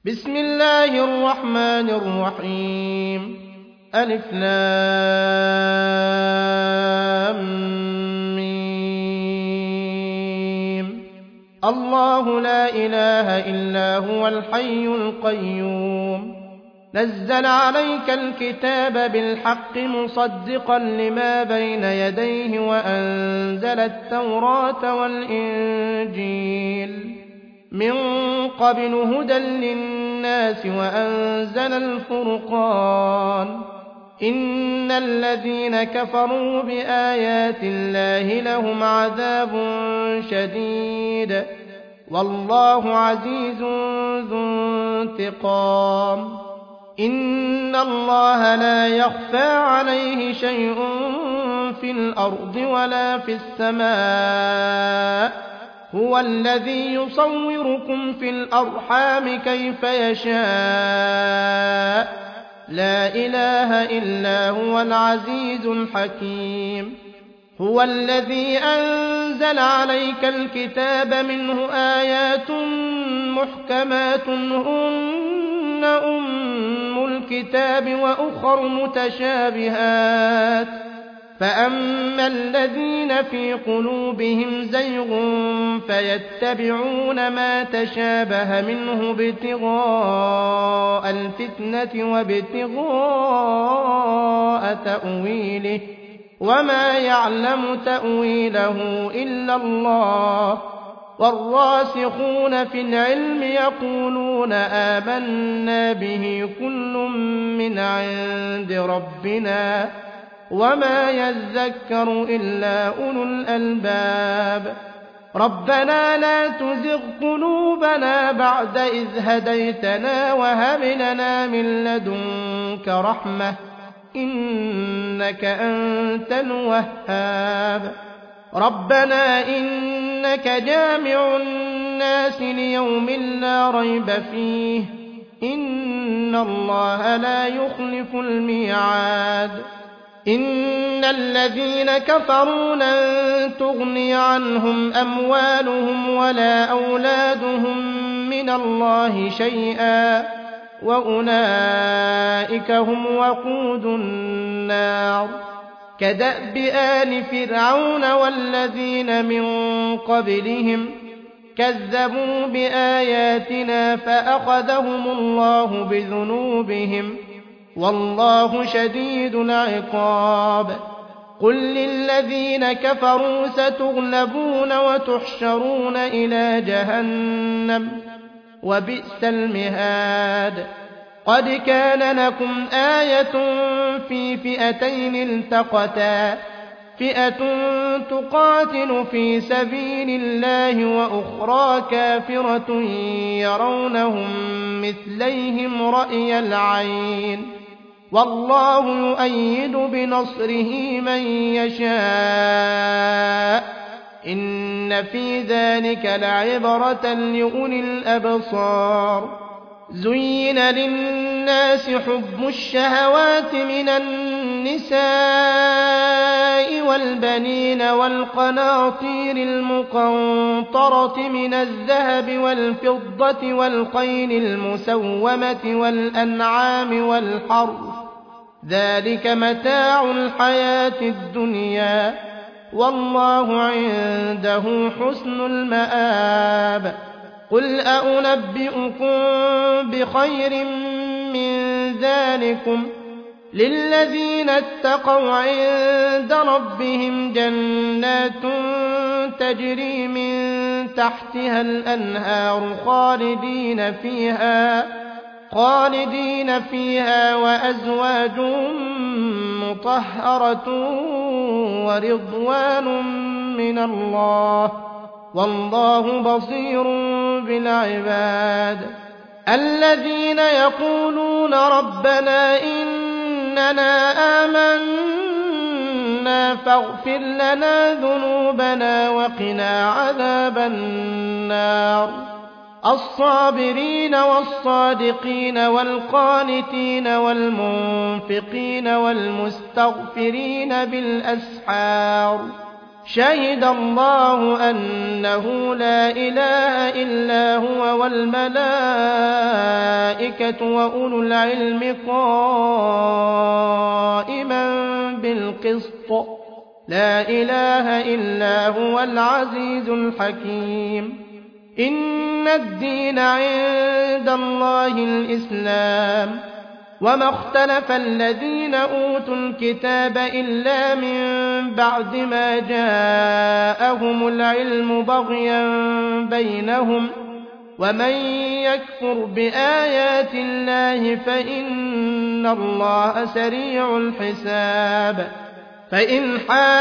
بسم الله الرحمن الرحيم ألف لام ميم. الله لا إله إلا هو الحي القيوم نزل عليك الكتاب بالحق مصدقا لما بين يديه وأنزل التوراة والإنجيل من قبل هدى للناس وأنزل الفرقان إن الذين كفروا بآيات الله لهم عذاب شديد والله عزيز ذو انتقام إن الله لا يخفى عليه شيء في الأرض ولا في السماء هو الذي يصوركم في الأرحام كيف يشاء لا إله إلا هو العزيز الحكيم هو الذي أنزل عليك الكتاب منه آيات محكمات هن أم الكتاب وأخر متشابهات فأما الذين في قلوبهم زيغ فيتبعون ما تشابه منه ابتغاء الفتنة وابتغاء تأويله وما يعلم تأويله إلا الله والراسخون في العلم يقولون آمنا به كل من عند ربنا وما يذكر إلا أولو الألباب ربنا لا تزغ قلوبنا بعد إذ هديتنا وهب لنا من لدنك رحمة إنك أنت الوهاب ربنا إنك جامع الناس ليوم لا ريب فيه إن الله لا يخلف الميعاد إن الذين كفروا لن تغني عنهم أموالهم ولا أولادهم من الله شيئا وأولئك هم وقود النار كدأب آل فرعون والذين من قبلهم كذبوا بآياتنا فأخذهم الله بذنوبهم والله شديد العقاب قل للذين كفروا ستغلبون وتحشرون إلى جهنم وبئس المهاد قد كان لكم آية في فئتين التقتا فئة تقاتل في سبيل الله وأخرى كافرة يرونهم مثليهم رأي العين والله يؤيد بنصره من يشاء إن في ذلك لعبرة لأولي الأبصار زين للناس حب الشهوات من النساء والبنين والقناطير المقنطرة من الذهب والفضة والخيل المسومة والأنعام والحرث ذلك متاع الحياة الدنيا والله عنده حسن المآب قل أنبئكم بخير من ذلكم للذين اتقوا عند ربهم جنات تجري من تحتها الأنهار خالدين فيها وأزواج مطهرة ورضوان من الله والله بصير بالعباد الذين يقولون ربنا إننا آمنا فاغفر لنا ذنوبنا وقنا عذاب النار الصابرين والصادقين والقانتين والمنفقين والمستغفرين بالأسحار شهد الله أنه لا إله إلا هو والملائكة وأولو العلم قائما بالقسط لا إله إلا هو العزيز الحكيم إن الدين عند الله الإسلام وما اختلف الذين أوتوا الكتاب إلا من بعد ما جاءهم العلم بغيا بينهم ومن يكفر بآيات الله فإن الله سريع الحساب فإن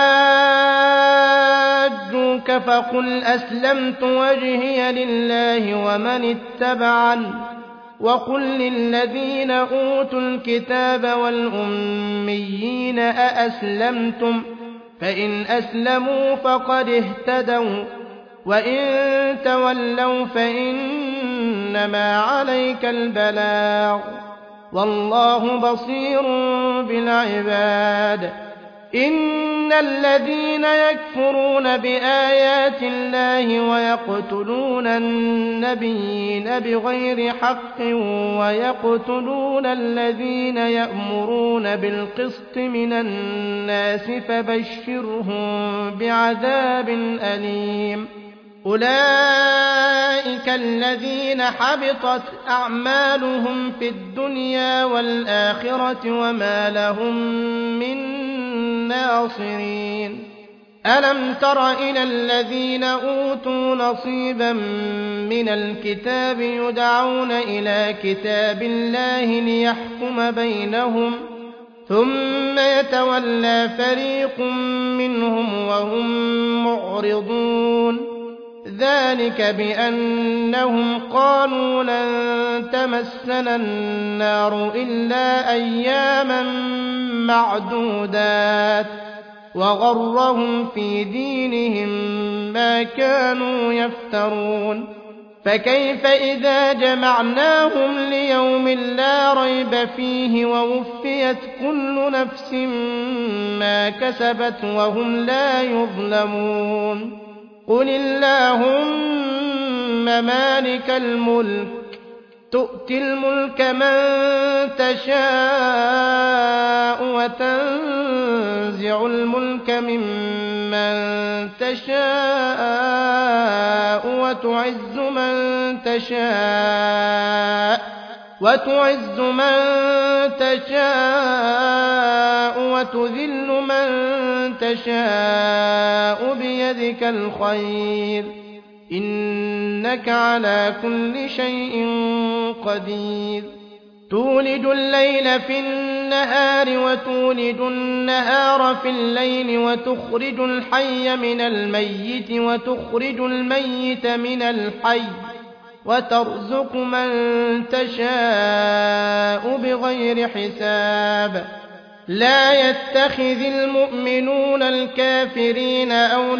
حاجوك فقل أسلمت وجهي لله ومن اتبعني وقل للذين أوتوا الكتاب والأميين أأسلمتم فإن أسلموا فقد اهتدوا وإن تولوا فإنما عليك البلاغ والله بصير بالعباد إن الذين يكفرون بآيات الله ويقتلون النبيين بغير حق ويقتلون الذين يأمرون بالقسط من الناس فبشرهم بعذاب أليم أولئك الذين حبطت أعمالهم في الدنيا والآخرة وما لهم من ناصرين ألم تر إلى الذين أوتوا نصيبا من الكتاب يدعون إلى كتاب الله ليحكم بينهم ثم يتولى فريق منهم وهم معرضون ذلك بأنهم قالوا لن تمسنا النار إلا أياما معدودات وغرهم في دينهم ما كانوا يفترون فكيف إذا جمعناهم ليوم لا ريب فيه ووفيت كل نفس ما كسبت وهم لا يظلمون قل اللهم مالك الملك تؤتي الملك من تشاء وتنزع الملك ممن تشاء وتعز من تشاء وتذل من تشاء بيدك الخير إنك على كل شيء قدير تولج الليل في النهار وتولج النهار في الليل وتخرج الحي من الميت وتخرج الميت من الحي وترزق من تشاء بغير حساب لا يتخذ المؤمنون الكافرين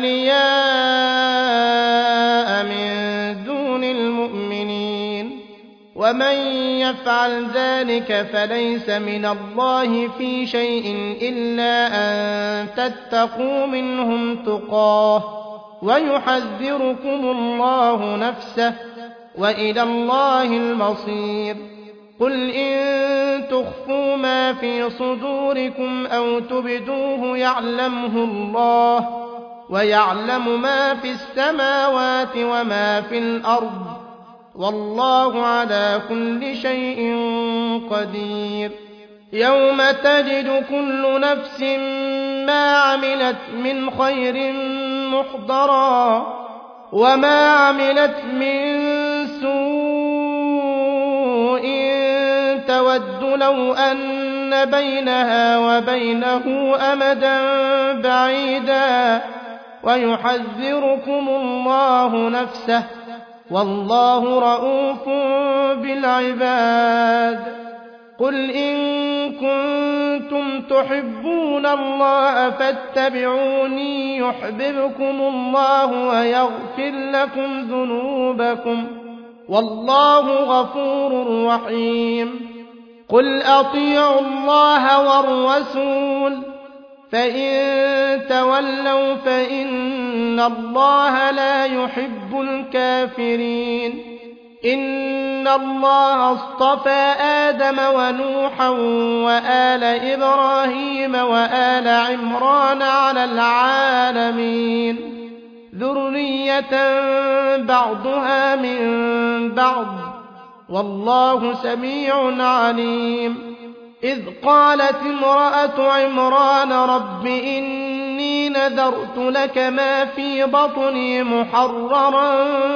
أولياء من دون المؤمنين ومن يفعل ذلك فليس من الله في شيء إلا أن تتقوا منهم تقاه ويحذركم الله نفسه وإلى الله المصير قل إن تخفوا ما في صدوركم أو تبدوه يعلمه الله ويعلم ما في السماوات وما في الأرض والله على كل شيء قدير يوم تجد كل نفس ما عملت من خير محضرا وما عملت من سوء تود لو أن بينها وبينه أمدا بعيدا ويحذركم الله نفسه والله رءوف بالعباد قل إن كنتم تحبون الله فاتبعوني يحببكم الله ويغفر لكم ذنوبكم والله غفور رحيم قل أطيعوا الله والرسول فإن تولوا فإن الله لا يحب الكافرين إن الله اصطفى آدم ونوحا وآل إبراهيم وآل عمران على العالمين ذرية بعضها من بعض والله سميع عليم إذ قالت امرأة عمران رب إني نذرت لك ما في بطني محررا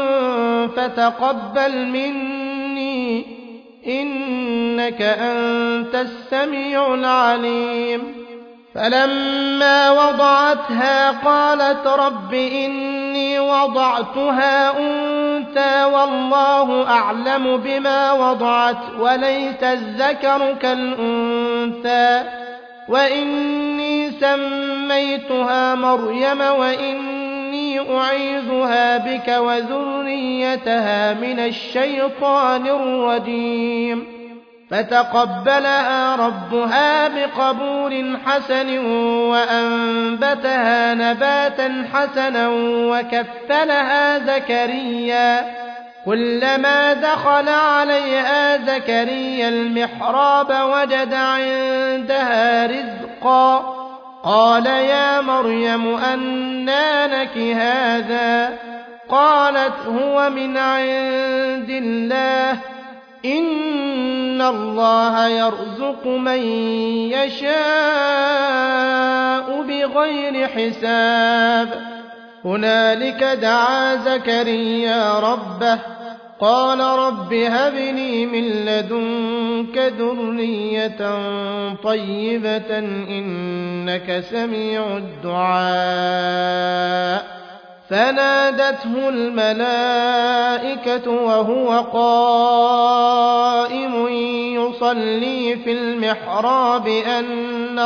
فتقبل مني إنك أنت السميع العليم فلما وضعتها قالت رب إني وضعتها أنثى والله أعلم بما وضعت وليس الذكر كالأنثى وإني سميتها مريم وإني أعيذها بك وذريتها من الشيطان الرجيم فتقبلها ربها بقبول حسن وأنبتها نباتا حسنا وكفلها زكريا كلما دخل عليها زكريا المحراب وجد عندها رزقا قال يا مريم أنى لك هذا قالت هو من عند الله إن الله يرزق من يشاء بغير حساب هنالك دعا زكريا ربه قال رب هب لي من لدنك ذرية طيبة إنك سميع الدعاء فنادته الملائكة وهو قائم يصلي في المحراب أن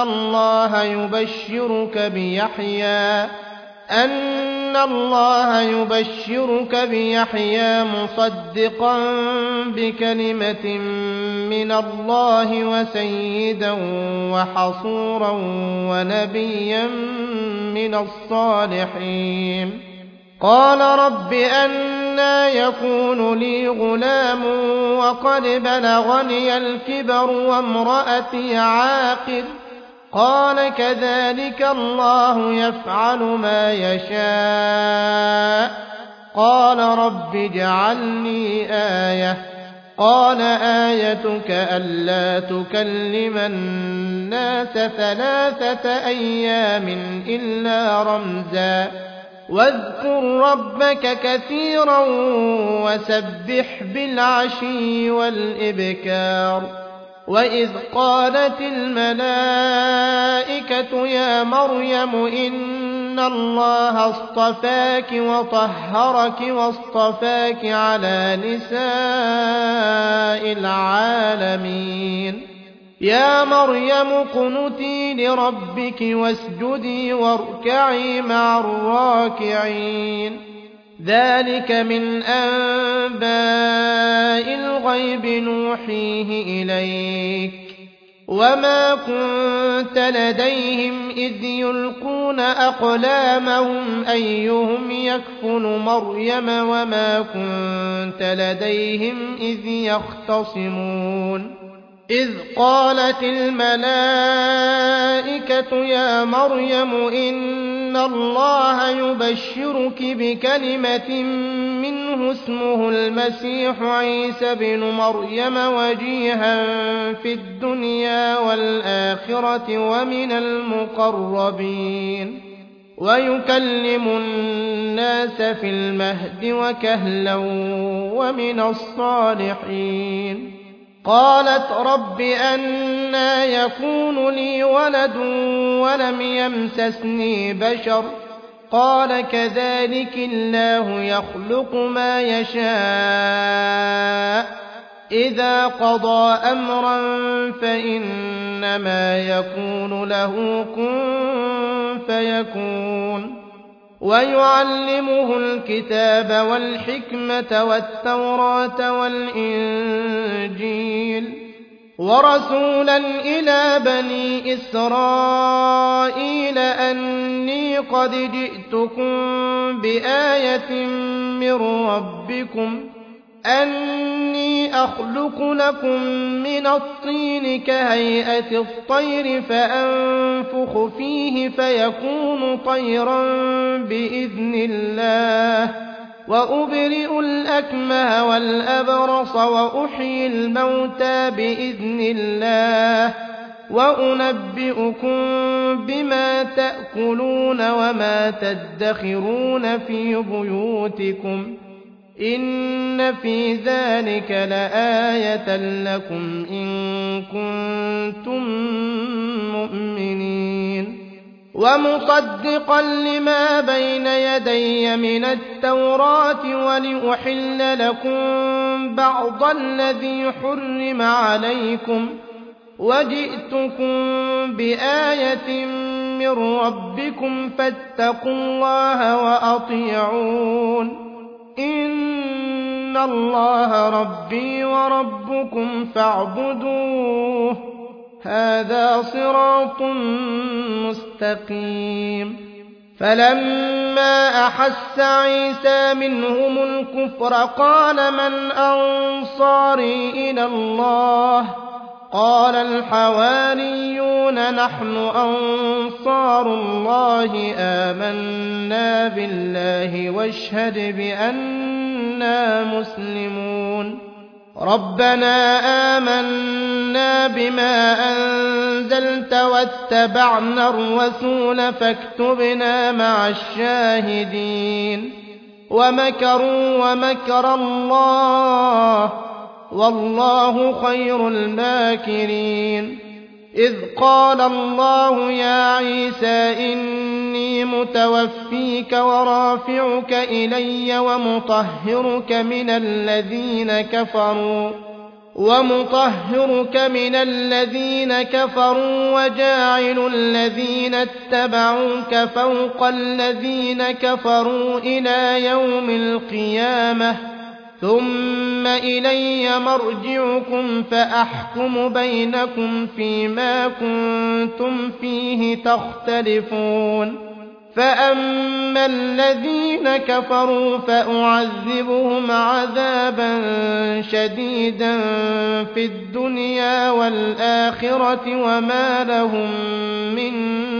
الله يبشرك بيحيى مصدقا بكلمة من الله وسيدا وحصورا ونبيا من الصالحين قال رب أنى يكون لي غلام وقد بلغني الكبر وامرأتي عاقر قال كذلك الله يفعل ما يشاء قال رب اجعلني آية قال آيتك ألا تكلم الناس 3 أيام إلا رمزا واذكر ربك كثيرا وسبح بالعشي والإبكار وإذ قالت الملائكة يا مريم إن الله اصطفاك وطهرك واصطفاك على نساء العالمين يا مريم اقنتي لربك واسجدي واركعي مع الراكعين ذلك من أنباء الغيب نوحيه إليك وما كنت لديهم إذ يلقون أقلامهم أيهم يكفل مريم وما كنت لديهم إذ يختصمون إذ قالت الملائكة يا مريم إن الله يبشرك بكلمة منه اسمه المسيح عيسى بن مريم وجيها في الدنيا والآخرة ومن المقربين ويكلم الناس في المهد وكهلا ومن الصالحين قالت رب أنى يكون لي ولد ولم يمسسني بشر قال كذلك الله يخلق ما يشاء إذا قضى أمرا فإنما يكون له كن فيكون ويعلمه الكتاب والحكمة والتوراة والإنجيل ورسولا إلى بني إسرائيل أني قد جئتكم بآية من ربكم أني أخلق لكم من الطين كهيئة الطير فأنفخ فيه فيكون طيرا بإذن الله وأبرئ الأكمه والأبرص وأحيي الموتى بإذن الله وأنبئكم بما تأكلون وما تدخرون في بيوتكم إن في ذلك لآية لكم إن كنتم مؤمنين ومصدقا لما بين يدي من التوراة ولأحل لكم بعض الذي حرم عليكم وجئتكم بآية من ربكم فاتقوا الله وأطيعون إن الله ربي وربكم فاعبدوه هذا صراط مستقيم فلما أحس عيسى منهم الكفر قال من أنصاري إلى الله قال الحواريون نحن أنصار الله آمنا بالله واشهد بأننا مسلمون ربنا آمنا بما أنزلت واتبعنا الرسول فاكتبنا مع الشاهدين ومكروا ومكر الله والله خير الماكرين إذ قال الله يا عيسى إني متوفيك ورافعك إلي ومطهرك من الذين كفروا وجاعل الذين اتبعوك فوق الذين كفروا إلى يوم القيامة ثم إلي مرجعكم فأحكم بينكم فيما كنتم فيه تختلفون فأما الذين كفروا فأعذبهم عذابا شديدا في الدنيا والآخرة وما لهم من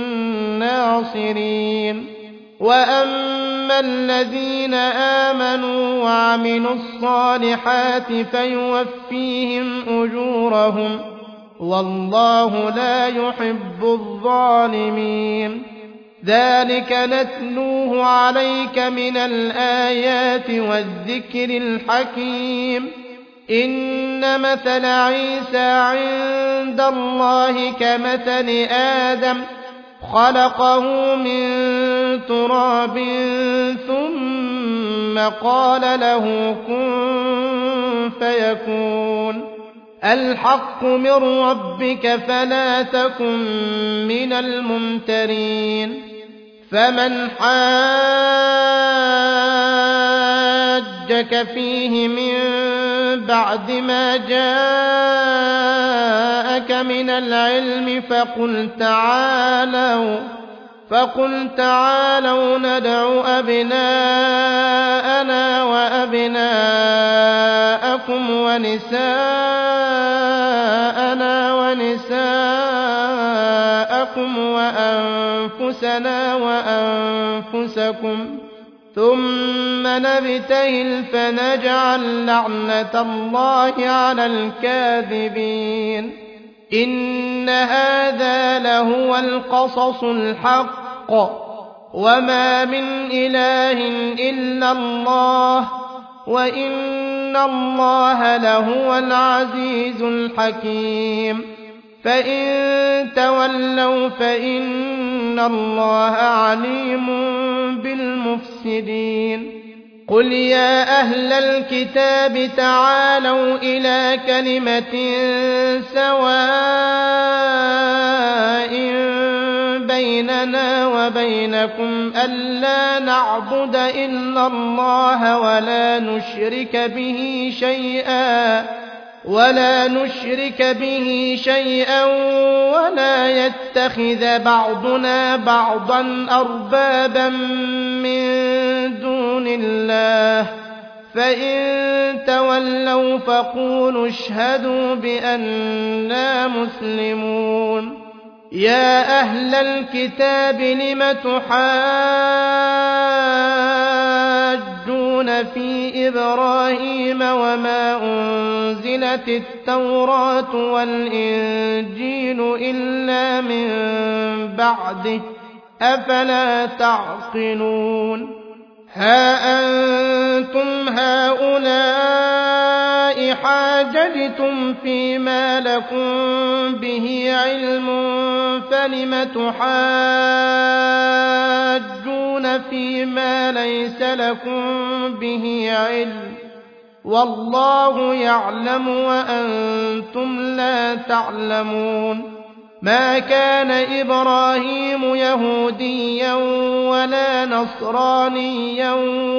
ناصرين وأما الذين آمنوا وعملوا الصالحات فيوفيهم أجورهم والله لا يحب الظالمين ذلك نتلوه عليك من الآيات والذكر الحكيم إن مثل عيسى عند الله كمثل آدم خلقه من تراب ثم قال له كن فيكون الحق من ربك فلا تكن من الممترين فمن حاجك فيه من بعد ما جاءك من العلم فقل تعالوا ندع أبناءنا وأبناءكم ونساءنا ونساءكم وأنفسنا وأنفسكم ثم نبتهل فنجعل لعنة الله على الكاذبين إن هذا لهو القصص الحق وما من إله إلا الله وإن الله لهو العزيز الحكيم فإن تولوا فإن الله عليم بالمفسدين قل يا أهل الكتاب تعالوا إلى كلمة سواء بيننا وبينكم ألا نعبد إلا الله ولا نشرك به شيئا ولا نشرك به شيئا ولا يتخذ بعضنا بعضا أربابا من دون الله فإن تولوا فقولوا اشهدوا بأننا مسلمون يا أهل الكتاب لم تحاجون في إبراهيم وما أنزلت التوراة والإنجيل إلا من بعده أفلا تعقلون ها أنتم هؤلاء حاججتم فيما لكم به علم فلم تحاجون فيما ليس لكم به علم والله يعلم وأنتم لا تعلمون ما كان إبراهيم يهوديا ولا نصرانيا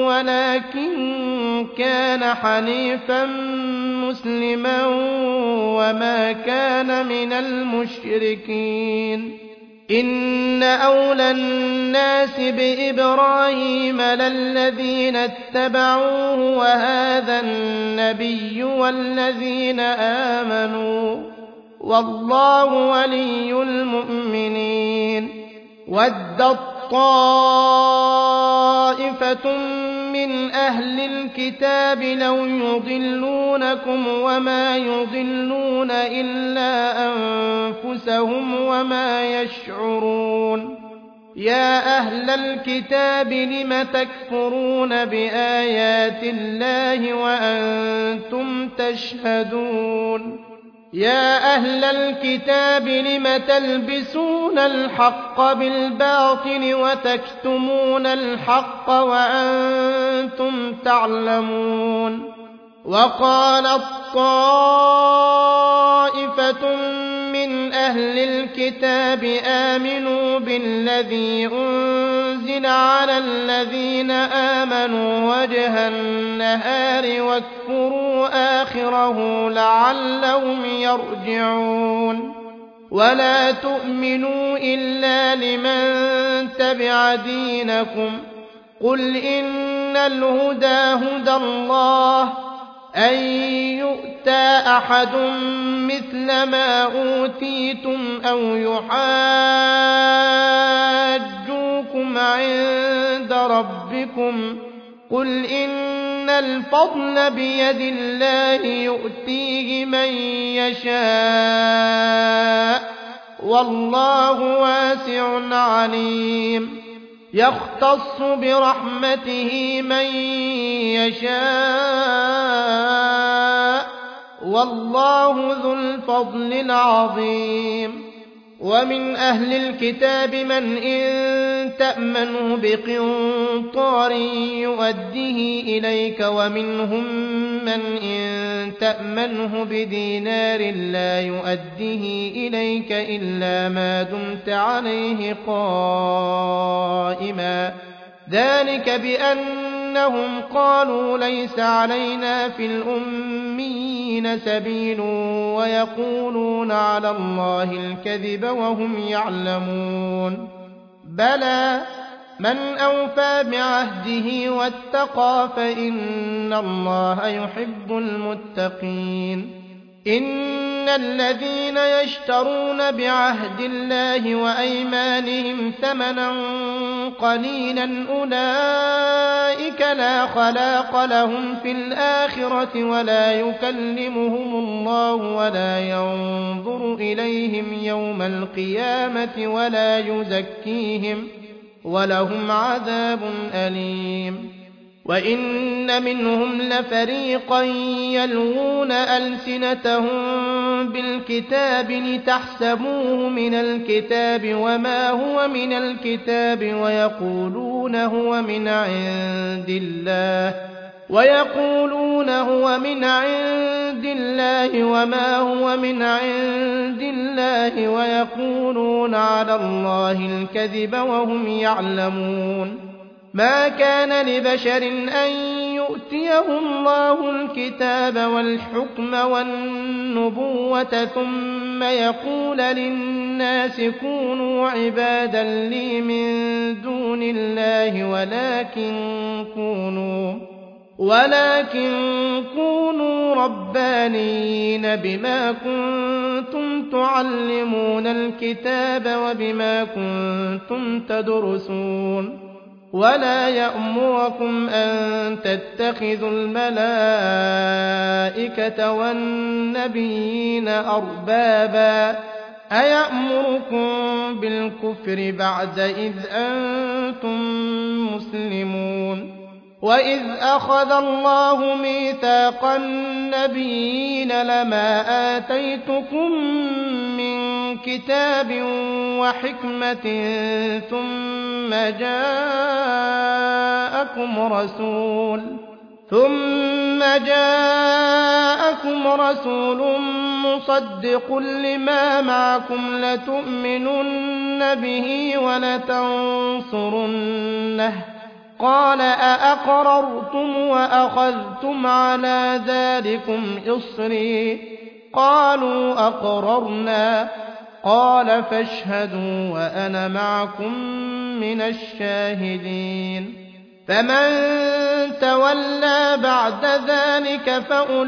ولكن كان حنيفا مسلما وما كان من المشركين إن أولى الناس بإبراهيم للذين اتبعوه وهذا النبي والذين آمنوا والله ولي المؤمنين ودت طائفة من أهل الكتاب لو يضلونكم وما يضلون إلا أنفسهم وما يشعرون يا أهل الكتاب لم تكفرون بآيات الله وأنتم تشهدون يا أهل الكتاب لم تلبسون الحق بالباطل وتكتمون الحق وأنتم تعلمون وقالت طائفة من أهل الكتاب آمنوا بالذي أنزل على الذين آمنوا وجه النهار واكفروا آخره لعلهم يرجعون ولا تؤمنوا إلا لمن تبع دينكم قل إن الهدى هدى الله أن يؤتى أحد مثل ما أوتيتم أو يحاجوكم عند ربكم قل إن الفضل بيد الله يؤتيه من يشاء والله واسع عليم يختص برحمته من يشاء والله ذو الفضل العظيم ومن أهل الكتاب من إن تأمنه بقنطار يؤديه إليك ومنهم من إن تأمنه بدينار لا يؤديه إليك إلا ما دمت عليه قائما ذلك بأنهم قالوا ليس علينا في الأميين سبيل ويقولون على الله الكذب وهم يعلمون بلى من أوفى بعهده واتقى فإن الله يحب المتقين إن الذين يشترون بعهد الله وأيمانهم ثمنا قليلا أولئك لا خلاق لهم في الآخرة ولا يكلمهم الله ولا ينظر إليهم يوم القيامة ولا يزكيهم ولهم عذاب أليم وإن منهم لفريقا يلوون ألسنتهم بالكتاب لتحسبوه من الكتاب وما هو من الكتاب ويقولون هو من عند الله وما هو من عند الله ويقولون على الله الكذب وهم يعلمون ما كان لبشر أن يؤتى يؤتيه الله الكتاب والحكم والنبوة ثم يقول للناس كونوا عبادا لي من دون الله ولكن كونوا ربانيين بما كنتم تعلمون الكتاب وبما كنتم تدرسون ولا يأمركم أن تتخذوا الملائكة والنبيين أربابا أيأمركم بالكفر بعد إذ أنتم مسلمون وإذ أخذ الله ميثاق النبيين لما آتيتكم من كتاب وحكمة ثم جاءكم رسول مصدق لما معكم لتؤمنن به ولتنصرنه قال أأقررتم وأخذتم على ذلكم إصري قالوا أقررنا قال فاشهدوا وأنا معكم من الشاهدين فمن تولى بعد ذلك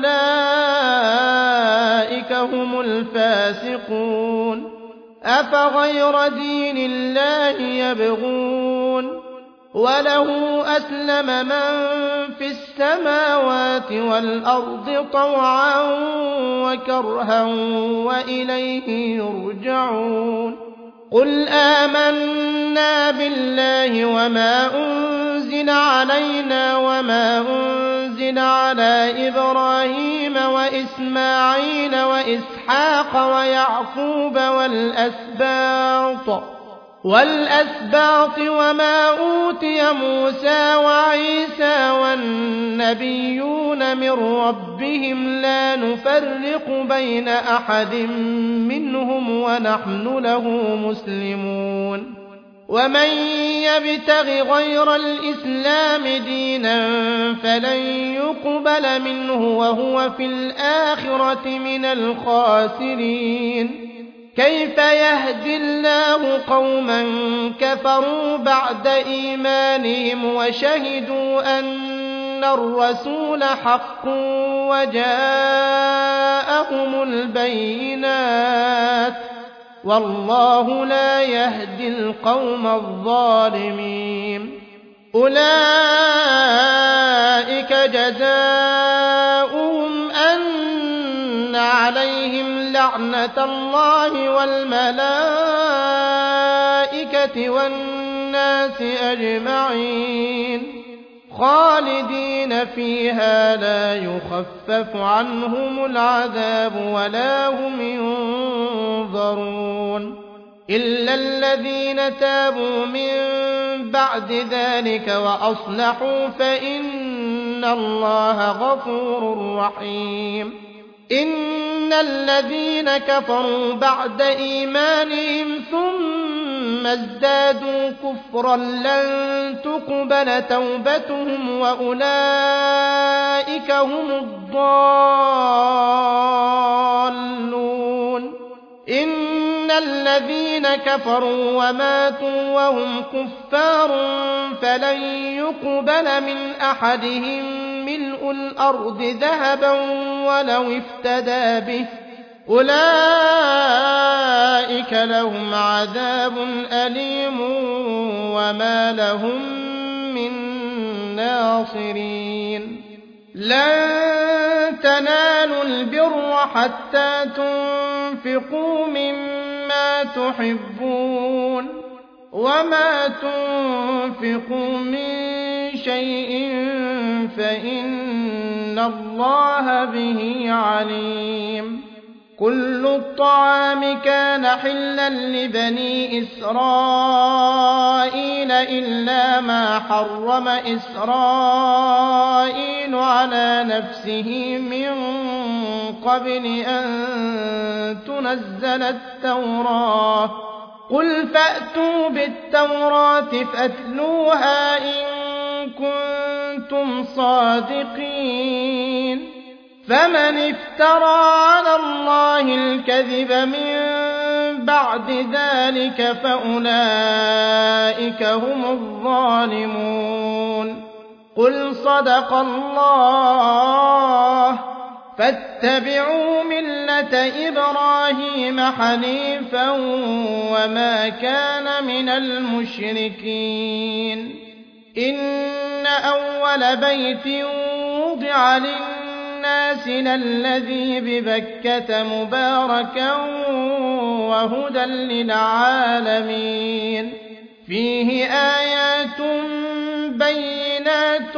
فأولئك هم الفاسقون أفغير دين الله يبغون وله أسلم من في السماوات والأرض طوعا وكرها وإليه يرجعون قل آمنا بالله وما أنزل علينا وما أنزل على إبراهيم وإسماعيل وإسحاق ويعقوب والأسباط وما أوتي موسى وعيسى والنبيون من ربهم لا نفرق بين أحد منهم ونحن له مسلمون ومن يبتغ غير الإسلام دينا فلن يقبل منه وهو في الآخرة من الخاسرين كيف يهدي الله قوما كفروا بعد إيمانهم وشهدوا أن الرسول حق وجاءهم البينات والله لا يهدي القوم الظالمين أولئك جزاؤهم أن عليهم لعنة الله والملائكة والناس أجمعين خالدين فيها لا يخفف عنهم العذاب ولا هم ينظرون إلا الذين تابوا من بعد ذلك وأصلحوا فإن الله غفور رحيم إن الذين كفروا بعد إيمانهم ثم ازدادوا كفرا لن تقبل توبتهم وأولئك هم الضالون إن الذين كفروا وماتوا وهم كفار فلن يقبل من أحدهم ملء الأرض ذهبا ولو افتدى به أولئك لهم عذاب أليم وما لهم من ناصرين لن تنالوا البر حتى تنفقوا مما تحبون وما تنفقوا من شيء فإن الله به عليم كل الطعام كان حلا لبني إسرائيل إلا ما حرم إسرائيل على نفسه من قبل أن تنزل التوراة قل فأتوا بالتوراة فاتلوها إن كنتم كنتم صادقين. فمن افترى على الله الكذب من بعد ذلك فأولئك هم الظالمون. قل صدق الله، فاتبعوا ملة إبراهيم حنيفا وما كان من المشركين. إن أول بيت وضع للناس للذي ببكة مباركا وهدى للعالمين. فيه آيات بينات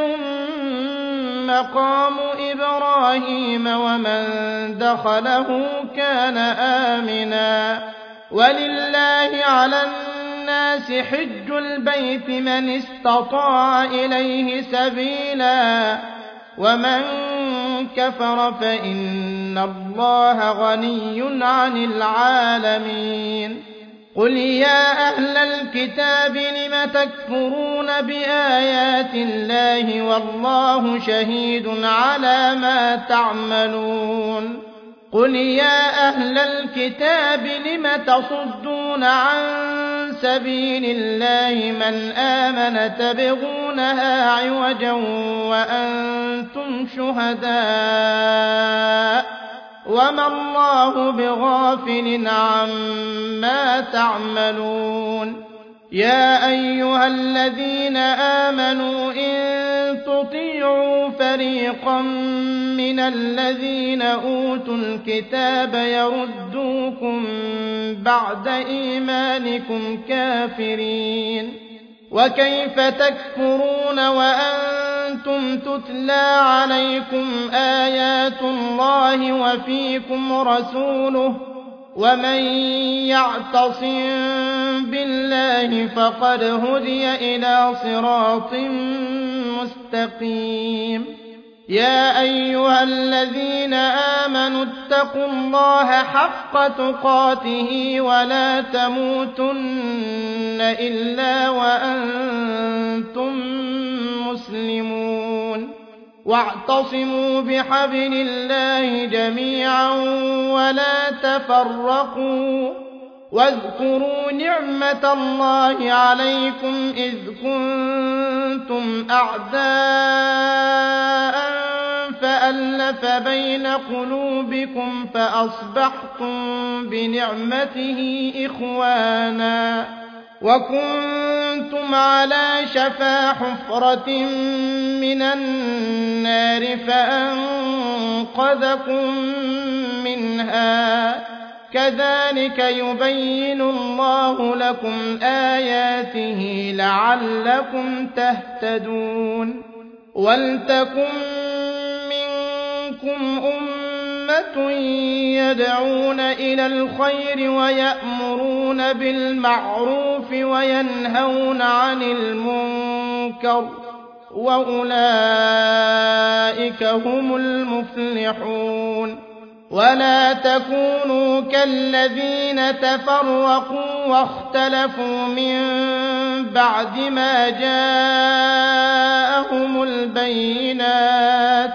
مقام إبراهيم ومن دخله كان آمنا. ولله على الناس حج البيت من استطاع إليه سبيلا ومن كفر فإن الله غني عن العالمين. قل يا أهل الكتاب لم تكفرون بآيات الله والله شهيد على ما تعملون. قل يا أهل الكتاب لم تصدون عن سبيل الله من آمن تبغونها عوجا وأنتم شهداء وما الله بغافل عما تعملون. يا أيها الذين آمنوا إن تطيعوا فريقا من الذين أوتوا الكتاب يردوكم بعد إيمانكم كافرين. وكيف تكفرون وأنتم تتلى عليكم آيات الله وفيكم رسوله ومن يعتصم بالله فقد هدي إلى صراط مستقيم. يا أيها الذين آمنوا اتقوا الله حق تقاته ولا تموتن إلا وأنتم مسلمون. واعتصموا بحبل الله جميعا ولا تفرقوا. واذكروا نعمة الله عليكم إذ كنتم أعداء فألف بين قلوبكم فأصبحتم بنعمته إخوانا وكنتم على شفا حفرة من النار فأنقذكم منها. كذلك يبين الله لكم آياته لعلكم تهتدون. ولتكن منكم أمة يدعون إلى الخير ويأمرون بالمعروف وينهون عن المنكر وأولئك هم المفلحون. ولا تكونوا كالذين تفرقوا واختلفوا من بعد ما جاءهم البينات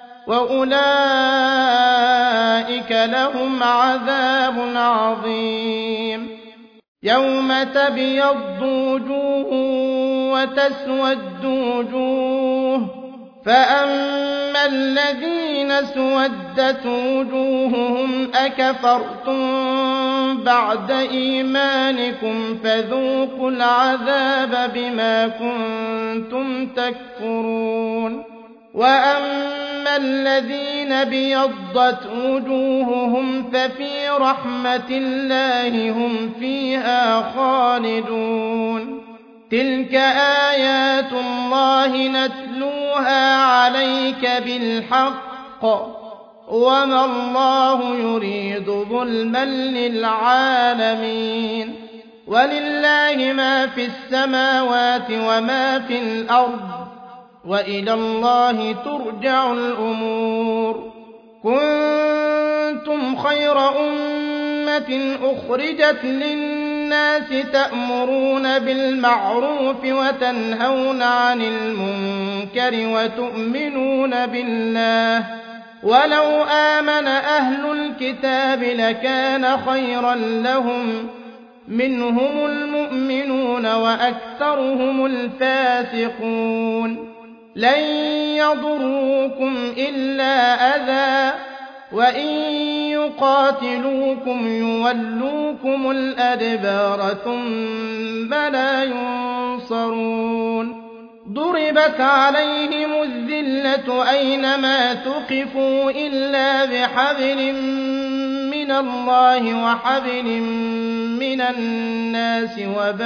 وأولئك لهم عذاب عظيم. يوم تبيض وجوه وتسود وجوه فأما الذين اسودت وجوههم أكفرتم بعد إيمانكم فذوقوا العذاب بما كنتم تكفرون. وأما الذين بيضت وجوههم ففي رحمة الله هم فيها خالدون. تلك آيات الله نتلوها عليك بالحق وما الله يريد ظلما للعالمين. ولله ما في السماوات وما في الأرض وإلى الله ترجع الأمور. كنتم خير أمة أخرجت للناس الناس تأمرون بالمعروف وتنهون عن المنكر وتؤمنون بالله ولو آمن أهل الكتاب لكان خيرا لهم منهم المؤمنون وأكثرهم الفاسقون لن يضروكم إلا أذى وإن يقاتلوكم يولوكم الأدبار ثم لا ينصرون ضربت عليهم الذلة أينما ثقفوا إلا بحبل من الله وحبل من الناس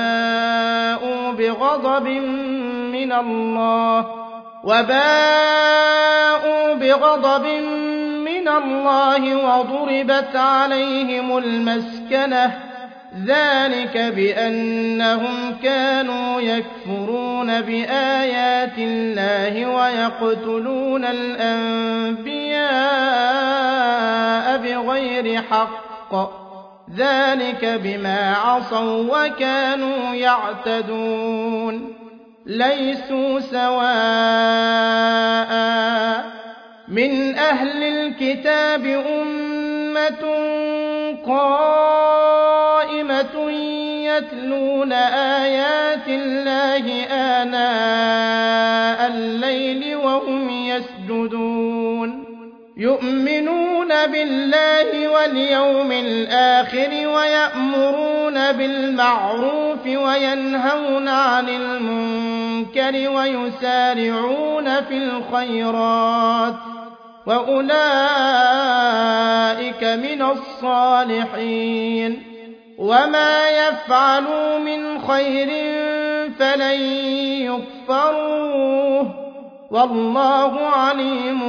وباءوا بغضب من الله وضربت عليهم المسكنة ذلك بأنهم كانوا يكفرون بآيات الله ويقتلون الأنبياء بغير حق ذلك بما عصوا وكانوا يعتدون ليسوا سواء من أهل الكتاب أمة قائمة يتلون آيات الله آناء الليل وهم يسجدون يؤمنون بالله واليوم الآخر ويأمرون بالمعروف وينهون عن المنكر ويسارعون في الخيرات وأولئك من الصالحين وما يفعلوا من خير فلن يكفروه والله عليم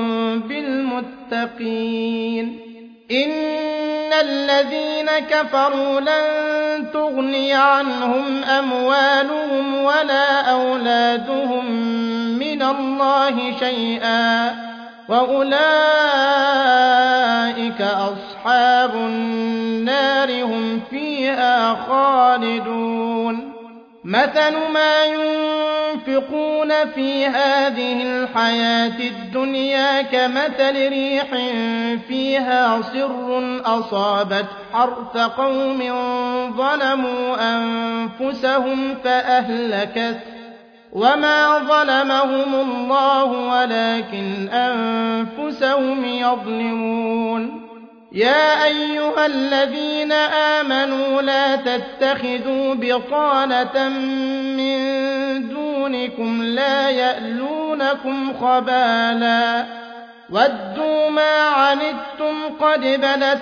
بالمتقين إن الذين كفروا لن تغني عنهم أموالهم ولا أولادهم من الله شيئا وأولئك أصحاب النار هم فيها خالدون مثل ما ينفقون في هذه الحياة الدنيا كمثل ريح فيها صر أصابت حرث قوم ظلموا أنفسهم فأهلكت وما ظلمهم الله ولكن أنفسهم يظلمون يا أيها الذين آمنوا لا تتخذوا بطانة من دونكم لا يألونكم خبالا ودوا ما عنتم قد بدت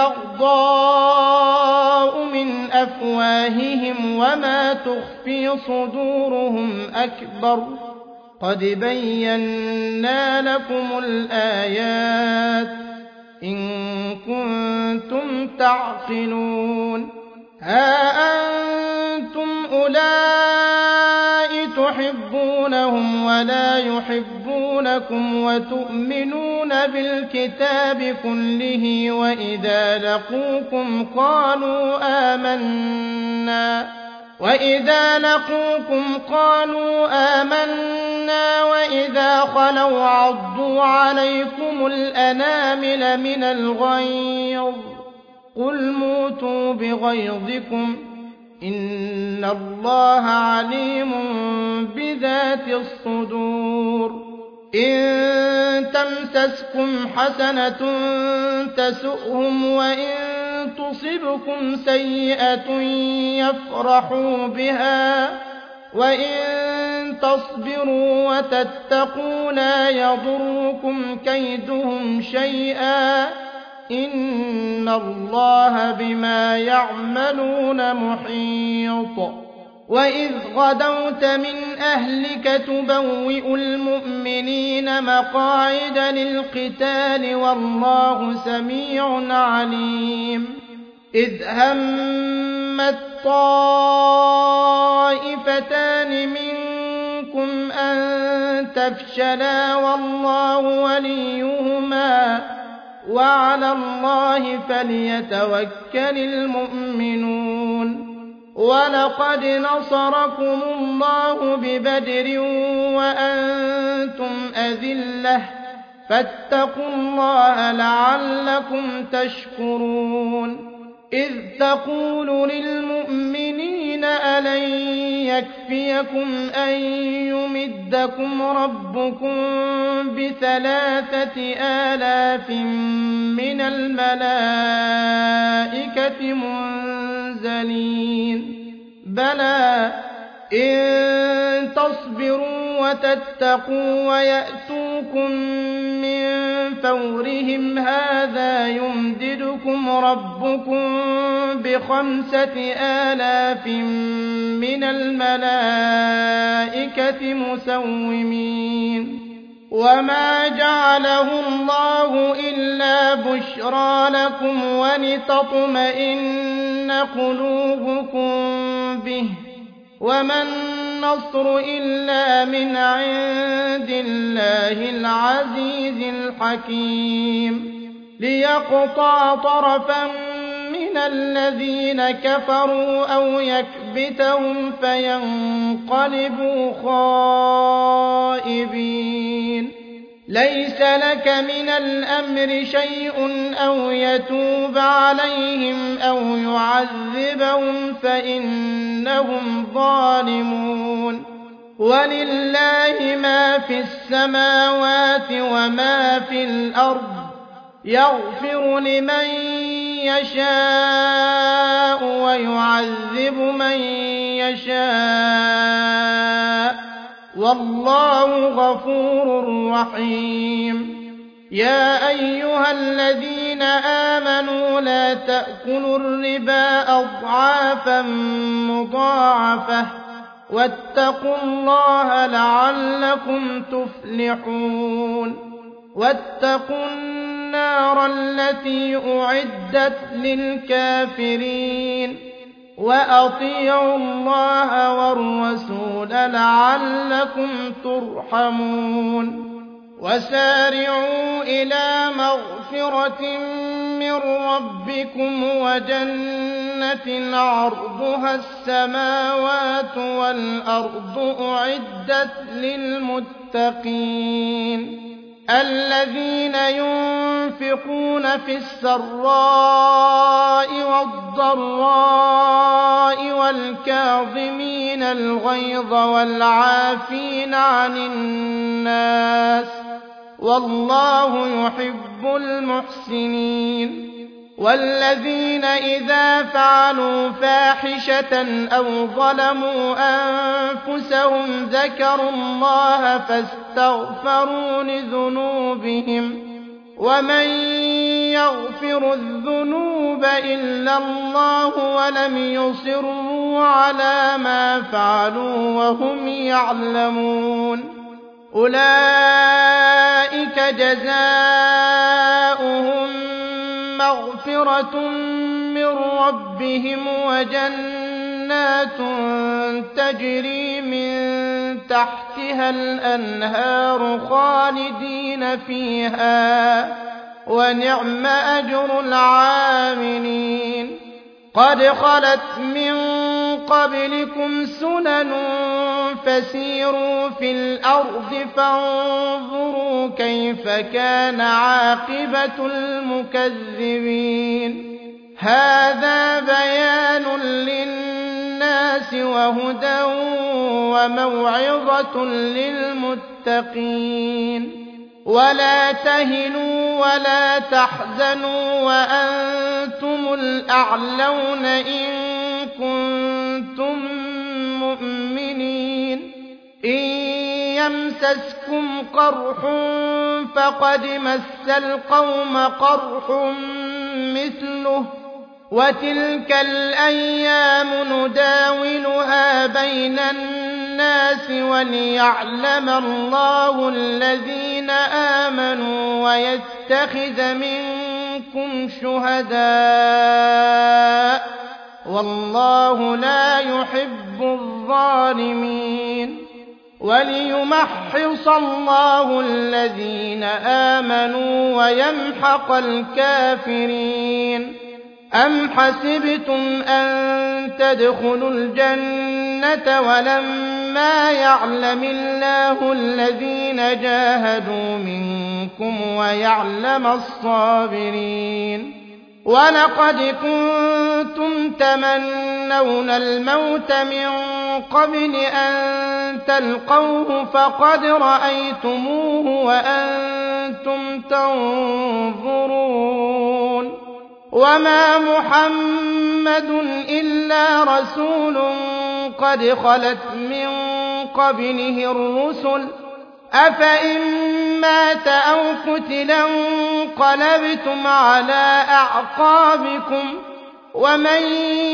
البغضاء من أفواههم وما تخفي صدورهم أكبر قد بينا لكم الآيات إن كنتم تعقلون ها أنتم أولئك تحبونهم ولا يحبونكم وتؤمنون بالكتاب كله وإذا لقوكم قالوا آمنا وإذا خلوا عضوا عليكم الأنامل من الغيظ قل موتوا بغيظكم إن الله عليم بذات الصدور إن تمسسكم حسنة تسؤهم وإن تصبكم سيئة يفرحوا بها وإن تصبروا وتتقوا لا يضركم كيدهم شيئا إن الله بما يعملون محيط وإذ غدوت من أهلك تبوئ المؤمنين مقاعد للقتال والله سميع عليم إذ همت طائفتان منكم أن تفشلا والله وليهما وعلى الله فليتوكل المؤمنون ولقد نصركم الله ببدر وأنتم أذلة فاتقوا الله لعلكم تشكرون إذ تقول للمؤمنين ألن يكفيكم أن يمدكم ربكم ب3,000 من الملائكة منزلين بلى إن تصبروا وتتقوا ويأتوكم من فورهم هذا يمددكم ربكم ب5,000 من الملائكة مسومين وما جعله الله إلا بشرى لكم ولتطمئن قلوبكم به وما النصر إلا من عند الله العزيز الحكيم ليقطع طرفا من الذين كفروا أو يكبتهم فينقلبوا خائبين ليس لك من الأمر شيء أو يتوب عليهم أو يعذبهم فإنهم ظالمون ولله ما في السماوات وما في الأرض يغفر لمن يشاء ويعذب من يشاء والله غفور رحيم يا أيها الذين آمنوا لا تأكلوا الربا أضعافا مضاعفة واتقوا الله لعلكم تفلحون واتقوا النار التي أعدت للكافرين وأطيعوا الله والرسول لعلكم ترحمون وسارعوا إلى مغفرة من ربكم وجنة عرضها السماوات والأرض أعدت للمتقين الذين ينفقون في السراء والضراء والكاظمين الغيظ والعافين عن الناس والله يحب المحسنين والذين إذا فعلوا فاحشة أو ظلموا أنفسهم ذكروا الله فاستغفروا لذنوبهم ومن يغفر الذنوب إلا الله ولم يصروا على ما فعلوا وهم يعلمون أولئك جزاؤهم مغفرة من ربهم وجنات تجري من تحتها الأنهار خالدين فيها ونعم أجر العاملين قد خلت من قبلكم سنن فسيروا في الأرض فانظروا كيف كان عاقبة المكذبين هذا بيان للناس وهدى وموعظة للمتقين ولا تهنوا ولا تحزنوا وأنتم الأعلون إن كنتم مؤمنين إن يمسسكم قرح فقد مس القوم قرح مثله وتلك الأيام نداولها بين الناس وليعلم الله الذين آمنوا ويتخذ منكم شهداء والله لا يحب الظالمين وليمحص الله الذين آمنوا ويمحق الكافرين أم حسبتم أن تدخلوا الجنة ولما يعلم الله الذين جاهدوا منكم ويعلم الصابرين ولقد كنتم تمنون الموت من قبل أن تلقوه فقد رأيتموه وأنتم تنظرون وما محمد إلا رسول قد خلت من قبله الرسل أفإن مات أو قتل انقلبتم على أعقابكم ومن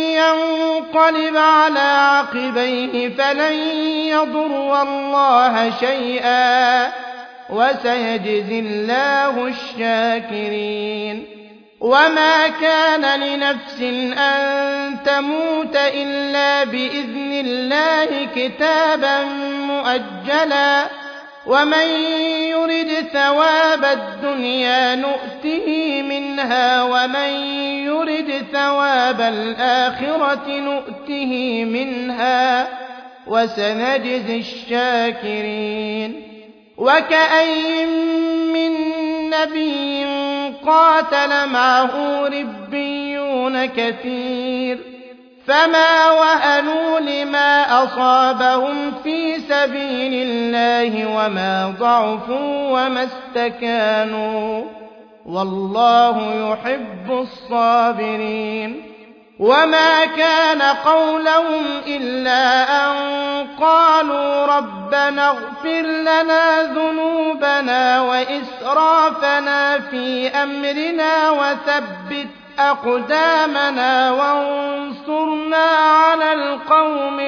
ينقلب على عقبيه فلن يضر الله شيئا وسيجزي الله الشاكرين وما كان لنفس أن تموت إلا بإذن الله كتابا مؤجلا ومن يرد ثواب الدنيا نؤته منها ومن يرد ثواب الآخرة نؤته منها وسنجزي الشاكرين وكأي من نبي قاتل معه ربيون كثير فما وهنوا لما أصابهم في سبيل الله وما ضعفوا وما استكانوا والله يحب الصابرين وما كان قولهم إلا أن قالوا ربنا اغفر لنا ذنوبنا وإسرافنا في أمرنا وثبت أقدامنا وانصرنا على القوم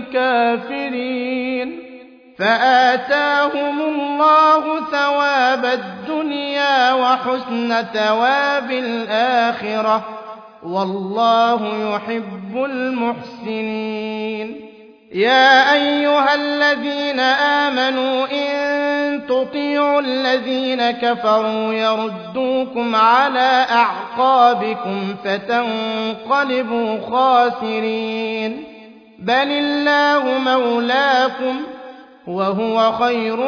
الكافرين فآتاهم الله ثواب الدنيا وحسن ثواب الآخرة والله يحب المحسنين يا أيها الذين آمنوا إن تطيعوا الذين كفروا يردوكم على أعقابكم فتنقلبوا خاسرين بل الله مولاكم وهو خير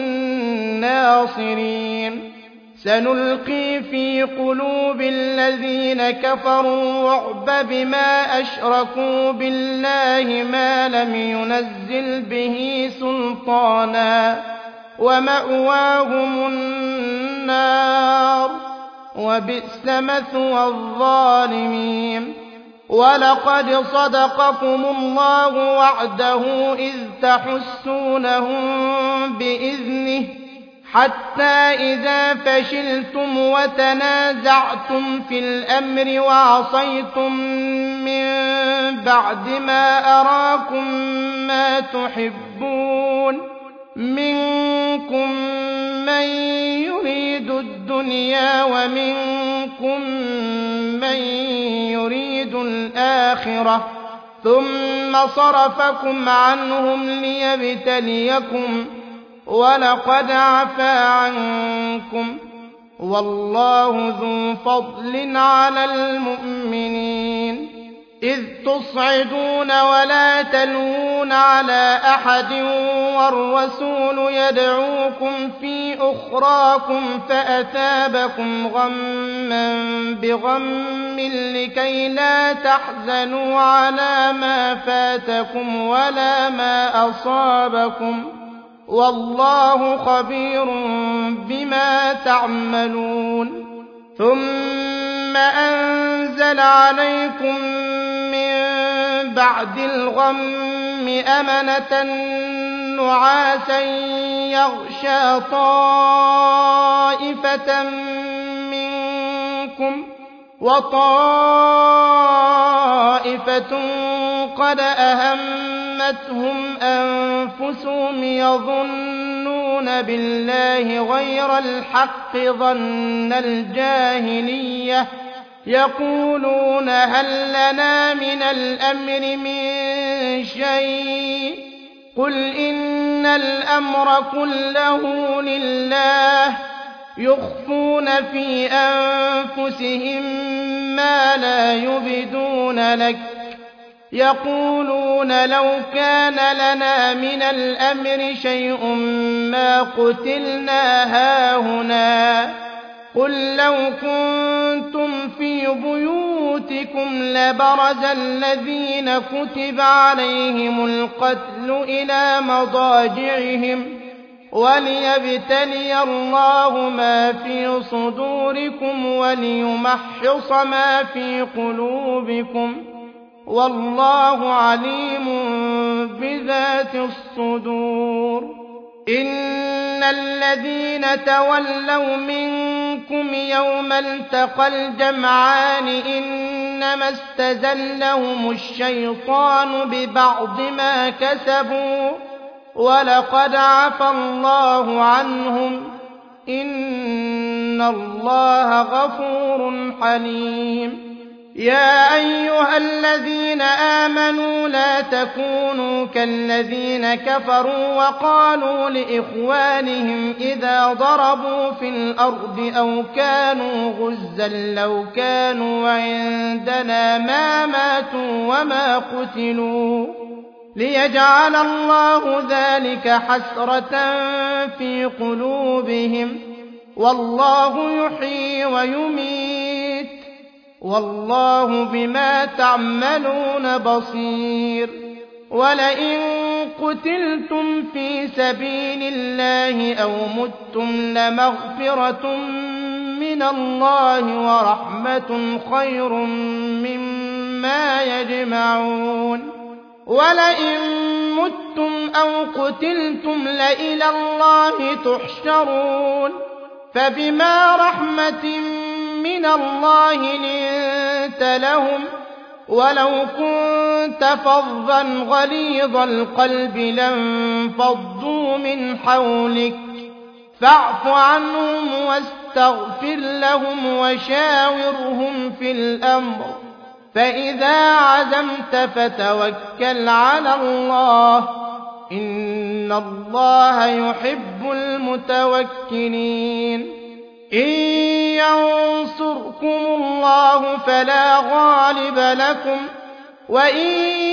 الناصرين سنلقي في قلوب الذين كفروا الرعب بما أشركوا بالله ما لم ينزل به سلطانا ومأواهم النار وبئس مثوى الظالمين ولقد صدقكم الله وعده إذ تحسونهم بإذنه حتى إذا فشلتم وتنازعتم في الأمر وعصيتم من بعد ما أراكم ما تحبون منكم من يريد الدنيا ومنكم من يريد الآخرة ثم صرفكم عنهم ليبتليكم ولقد عفا عنكم والله ذو فضل على المؤمنين إذ تصعدون ولا تلوون على أحد والرسول يدعوكم في أخراكم فأثابكم غما بغم لكي لا تحزنوا على ما فاتكم ولا ما أصابكم والله خبير بما تعملون ثم أنزل عليكم من بعد الغم أمنة نعاسا يغشى طائفة منكم وطائفة قد أهمتهم أنفسهم يظنون بالله غير الحق ظن الجاهلية يقولون هل لنا من الأمر من شيء قل إن الأمر كله لله يخفون في أنفسهم ما ما يبدون لك يقولون لو كان لنا من الأمر شيء ما قتلنا هاهنا قل لو كنتم في بيوتكم لبرز الذين كتب عليهم القتل إلى مضاجعهم وليبتلي الله ما في صدوركم وليمحص ما في قلوبكم والله عليم بذات الصدور إن الذين تولوا منكم يوم التقى الجمعان إنما استزلهم الشيطان ببعض ما كسبوا ولقد عفى الله عنهم إن الله غفور حليم يا أيها الذين آمنوا لا تكونوا كالذين كفروا وقالوا لإخوانهم إذا ضربوا في الأرض أو كانوا غزا لو كانوا عندنا ما ماتوا وما قتلوا ليجعل الله ذلك حسرة في قلوبهم والله يحيي ويميت والله بما تعملون بصير ولئن قتلتم في سبيل الله أو متم لمغفرة من الله ورحمة خير مما يجمعون ولئن متم أو قتلتم لإلى الله تحشرون فبما رحمة من الله لنت لهم ولو كنت فظا غليظ القلب لانفضوا من حولك فاعف عنهم واستغفر لهم وشاورهم في الأمر فإذا عزمت فتوكل على الله إن الله يحب المتوكلين إن ينصركم الله فلا غالب لكم وإن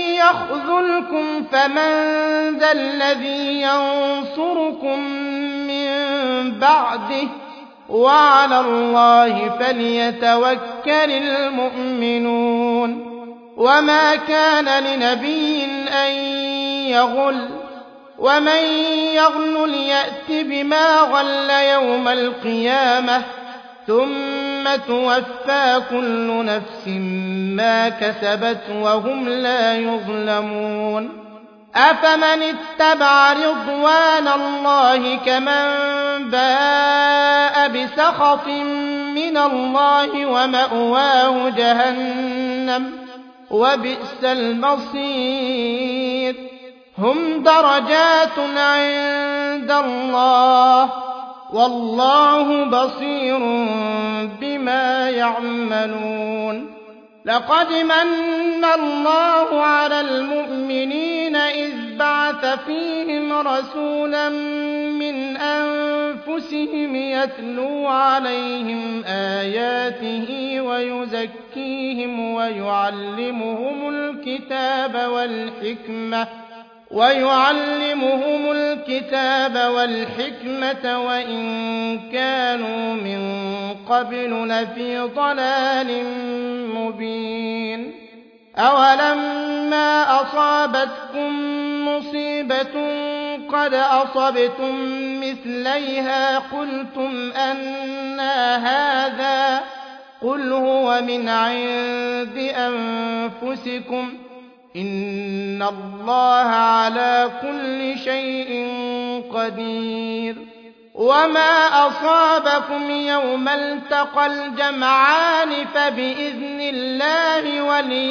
يخذلكم فمن ذا الذي ينصركم من بعده وعلى الله فليتوكل المؤمنون وما كان لنبي أن يغل ومن يغل يأت بما غل يوم القيامة ثم توفى كل نفس ما كسبت وهم لا يظلمون أفمن اتبع رضوان الله كمن باء بسخط من الله ومأواه جهنم وبئس المصير هم درجات عند الله والله بصير بما يعملون لقد من الله على المؤمنين إذ بعث فيهم رسولا من أنفسهم يتلو عليهم آياته ويزكيهم ويعلمهم الكتاب والحكمة وإن كانوا من قبل لفي ضلال مبين أولما أصابتكم مصيبة قد أصبتم مثليها قلتم أنى هذا قل هو من عند أنفسكم إن الله على كل شيء قدير وما أصابكم يوم التقى الجمعان فبإذن الله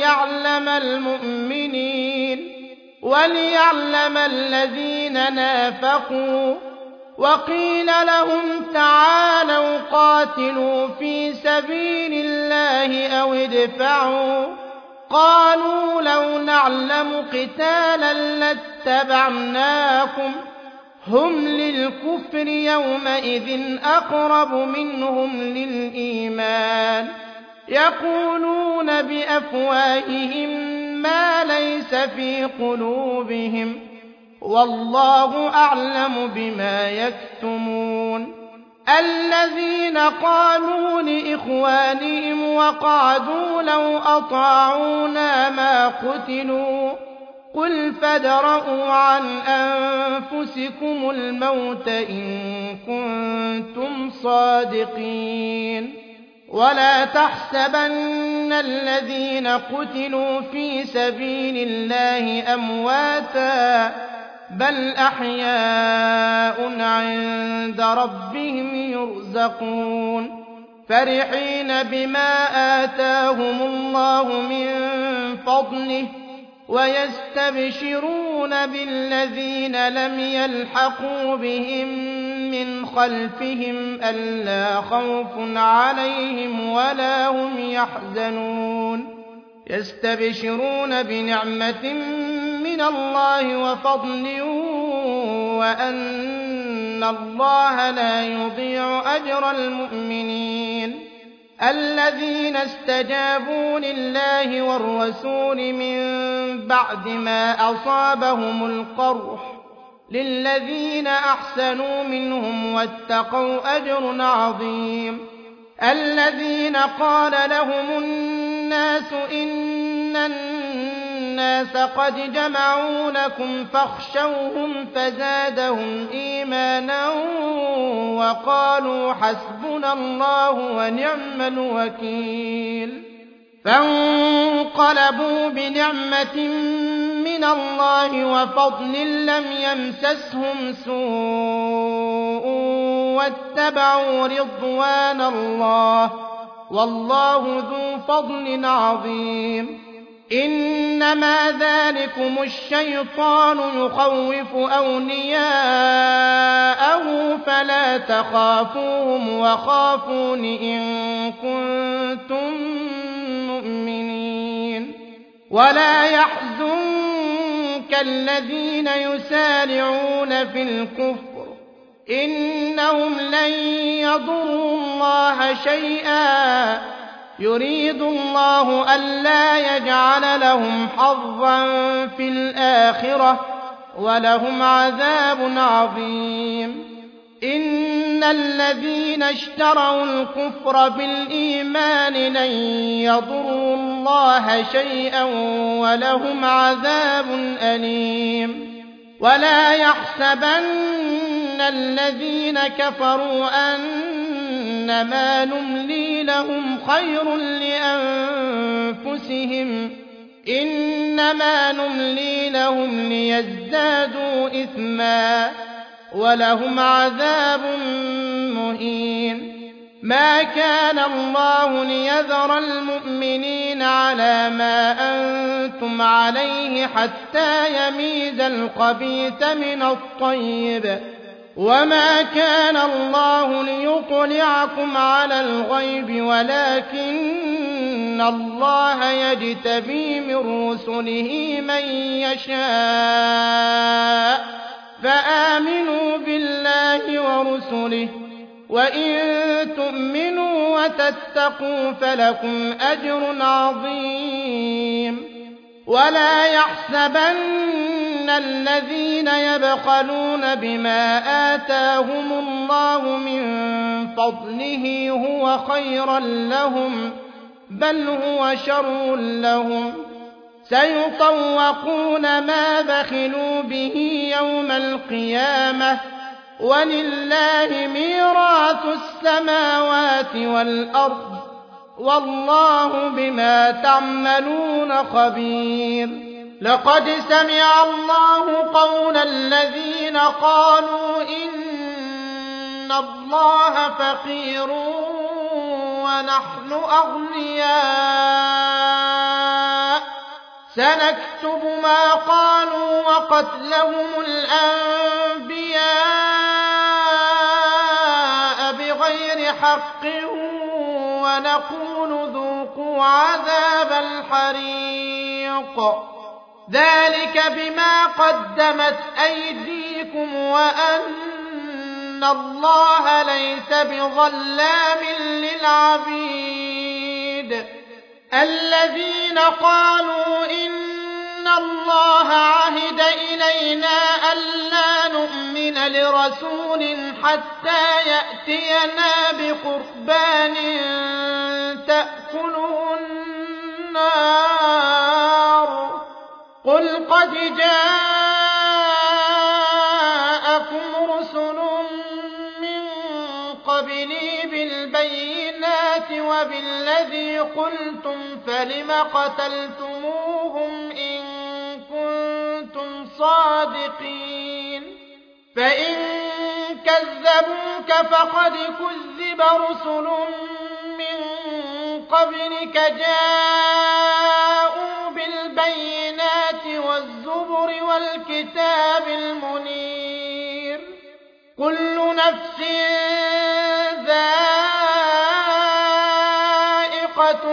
وليعلم الذين نافقوا وقيل لهم تعالوا قاتلوا في سبيل الله أو ادفعوا قالوا لو نعلم قتالا لاتبعناكم هم للكفر يومئذ أقرب منهم للإيمان يقولون بأفواههم ما ليس في قلوبهم والله أعلم بما يكتمون. الذين قالوا لإخوانهم وقعدوا لو أطاعونا ما قتلوا قل فادرءوا عن أنفسكم الموت إن كنتم صادقين. ولا تحسبن الذين قتلوا في سبيل الله أمواتا بل أحياء عند ربهم يرزقون فرحين بما آتاهم الله من فضله ويستبشرون بالذين لم يلحقوا بهم من خلفهم ألا خوف عليهم ولا هم يحزنون يستبشرون بنعمة من الله وفضل وأن الله لا يضيع أجر المؤمنين. الذين استجابوا لله والرسول من بعد ما أصابهم القرح للذين أحسنوا منهم واتقوا أجر عظيم. الذين قال لهم الناس إن الناس قد جمعوا لكم فاخشوهم فزادهم إيمانا وقالوا حسبنا الله ونعم الوكيل. فانقلبوا بنعمة من الله وفضل لم يمسسهم سوء واتبعوا رضوان الله والله ذو فضل عظيم. إنما ذلكم الشيطان يخوف أولياءه فلا تخافوهم وخافون إن كنتم مؤمنين. ولا يحزنك الذين يسارعون في الكفر إنهم لن يضروا الله شيئا يريد الله ألا يجعل لهم حظا في الآخرة ولهم عذاب عظيم. إن الذين اشتروا الكفر بالإيمان لن يضروا الله شيئا ولهم عذاب أليم. ولا يحسبن الذين كفروا أنما نملي لهم خير لأنفسهم إنما نملي لهم ليزدادوا إثما ولهم عذاب مهين. ما كان الله ليذر المؤمنين على ما أنتم عليه حتى يميز الخبيث من الطيب وما كان الله ليطلعكم على الغيب ولكن الله يجتبي من رسله من يشاء فآمنوا بالله ورسله وإن تؤمنوا وتتقوا فلكم أجر عظيم. ولا يحسبن الذين يبخلون بما آتاهم الله من فضله هو خيرا لهم بل هو شر لهم سيطوقون ما بخلوا به يوم القيامة ولله ميراث السماوات والأرض والله بما تعملون خبير. لقد سمع الله قول الذين قالوا إن الله فقير ونحن أغنياء سنكتب ما قالوا وقتلهم الأنبياء بغير حق ونقول ذوقوا عذاب الحريق ذلك بما قدمت أيديكم وأن الله ليس بظلام للعبيد. شديد الذين قالوا إن الله عهد إلينا ألا نؤمن لرسول حتى يأتينا بقربان تأكله النار قل قد جاءكم رسل من قبلي بالبينات وبالذي قلتم فلم قتلتموهم إن كنتم صادقين فإن كذبوك فقد كذب رسل من قبلك جاءوا بالبينات والزبر والكتاب المنير كل نفس ذائقة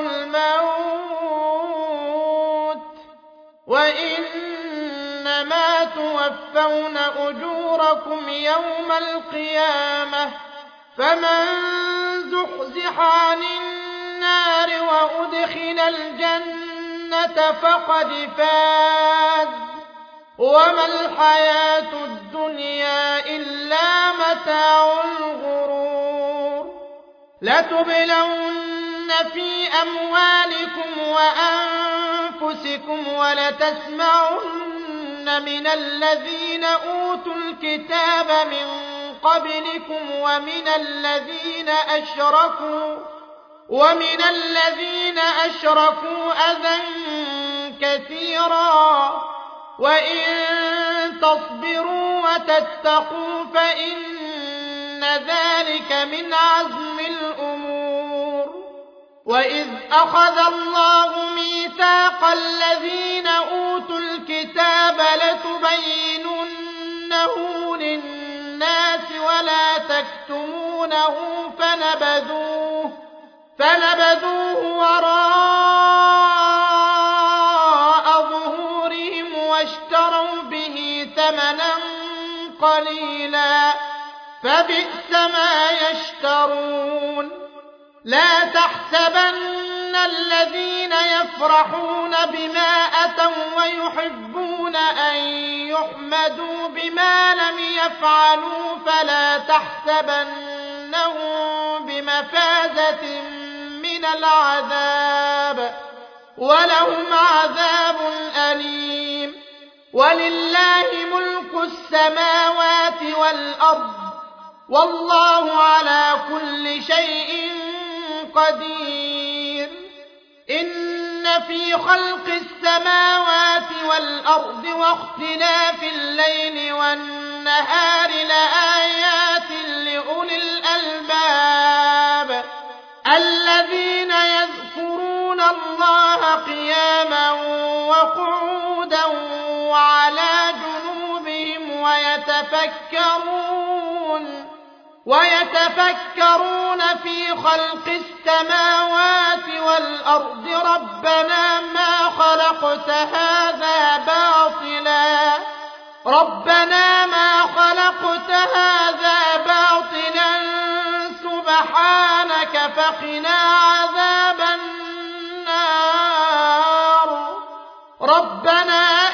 الموت وإنما توفون أجوركم يوم القيامة فمن زحزح عن النار وأدخل الجنة فقد فاز وما الحياة الدنيا إلا متاع الغرور لتبلون في أموالكم وأنفسكم ولتسمعن من الذين أوتوا الكتاب من قبلكم ومن الذين أشركوا أذى كثيرا وإن تصبروا وتتقوا فإن ذلك من عزم الأمور وإذ أخذ الله ميثاق الذين أوتوا الكتاب لتبيننه للناس ولا تكتمونه فنبذوه وراء ظهورهم واشتروا به ثمنا قليلا فبئس ما يشترون لا تحسبن الذين يفرحون بما أتوا ويحبون أن يحمدوا بما لم يفعلوا فلا تحسبنهم بمفازة من العذاب ولهم عذاب أليم ولله ملك السماوات والأرض والله على كل شيء قدير إن في خلق السماوات والأرض واختلاف الليل والنهار لآيات لأولي الألباب الذين يذكرون الله قياما وقعودا وعلى جنوبهم ويتفكرون في خلق السماوات والأرض ربنا ما خلقت هذا باطلا سبحانك فقنا عذاب النار ربنا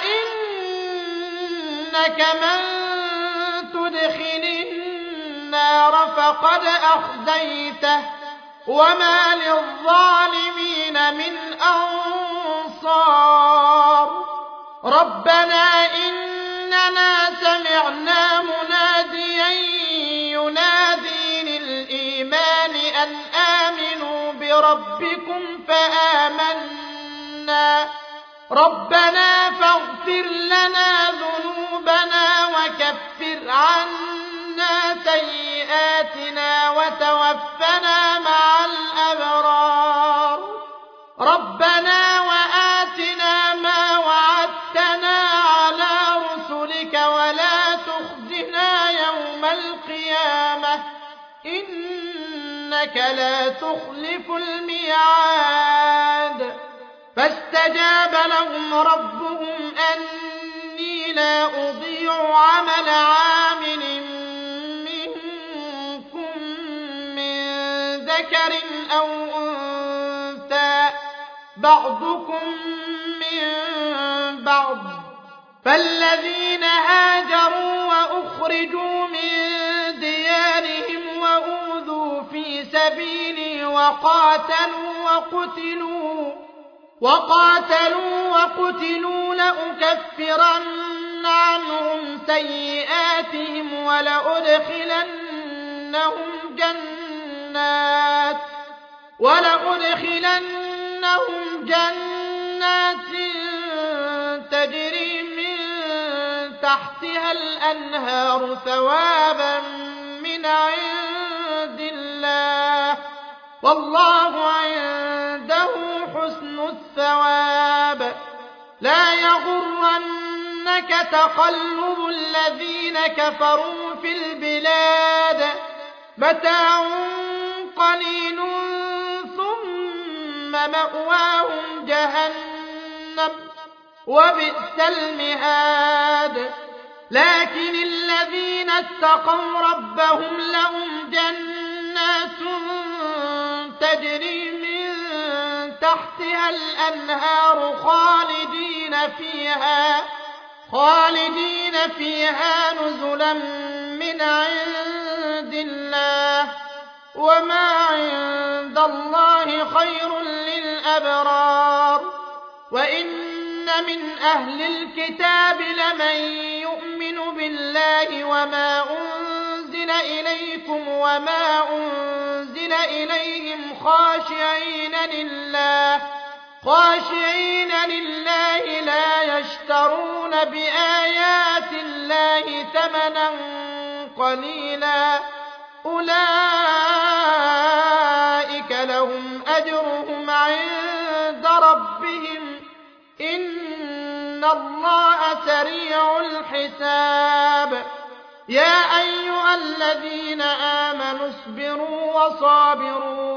إنك من تدخل النار فقد أخزيته وما للظالمين من أنصار ربنا إننا سمعنا مناديا ينادي للإيمان أن آمنوا بربكم فآمنا ربنا فاغفر لنا ذنوبنا وكفر عنا سيئاتنا وتوفنا مع الأبرار ربنا وآتنا ما وعدتنا على رسلك ولا تخزنا يوم القيامة إنك لا تخلف الميعاد فاستجاب لهم ربهم أني لا أضيع عمل عامل منكم من ذكر أو أنثى بعضكم من بعض. فالذين هاجروا وأخرجوا من ديارهم وأوذوا في سبيلي وقاتلوا وقتلوا لأكفرن عنهم سيئاتهم ولأدخلنهم جنات تجري من تحتها الأنهار ثوابا من عند الله والله عنده حسن الثواب. لا يغرنك تقلب الذين كفروا في البلاد متاع قليل ثم مأواهم جهنم وبئس المهاد. لكن الذين اتقوا ربهم لهم جنات تجري من تحتها الأنهار خالدين فيها نزلا من عند الله وما عند الله خير للأبرار. وإن من أهل الكتاب لمن يؤمن بالله وما أنزل إليكم وما أنزل إليهم خاشعين لله لا يشترون بآيات الله ثمنا قليلا أولئك لهم أجرهم عند ربهم إن الله سريع الحساب. يا أيها الذين آمنوا اصبروا وصابروا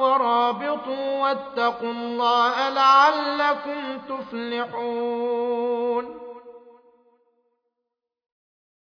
ورابطوا واتقوا الله لعلكم تفلحون.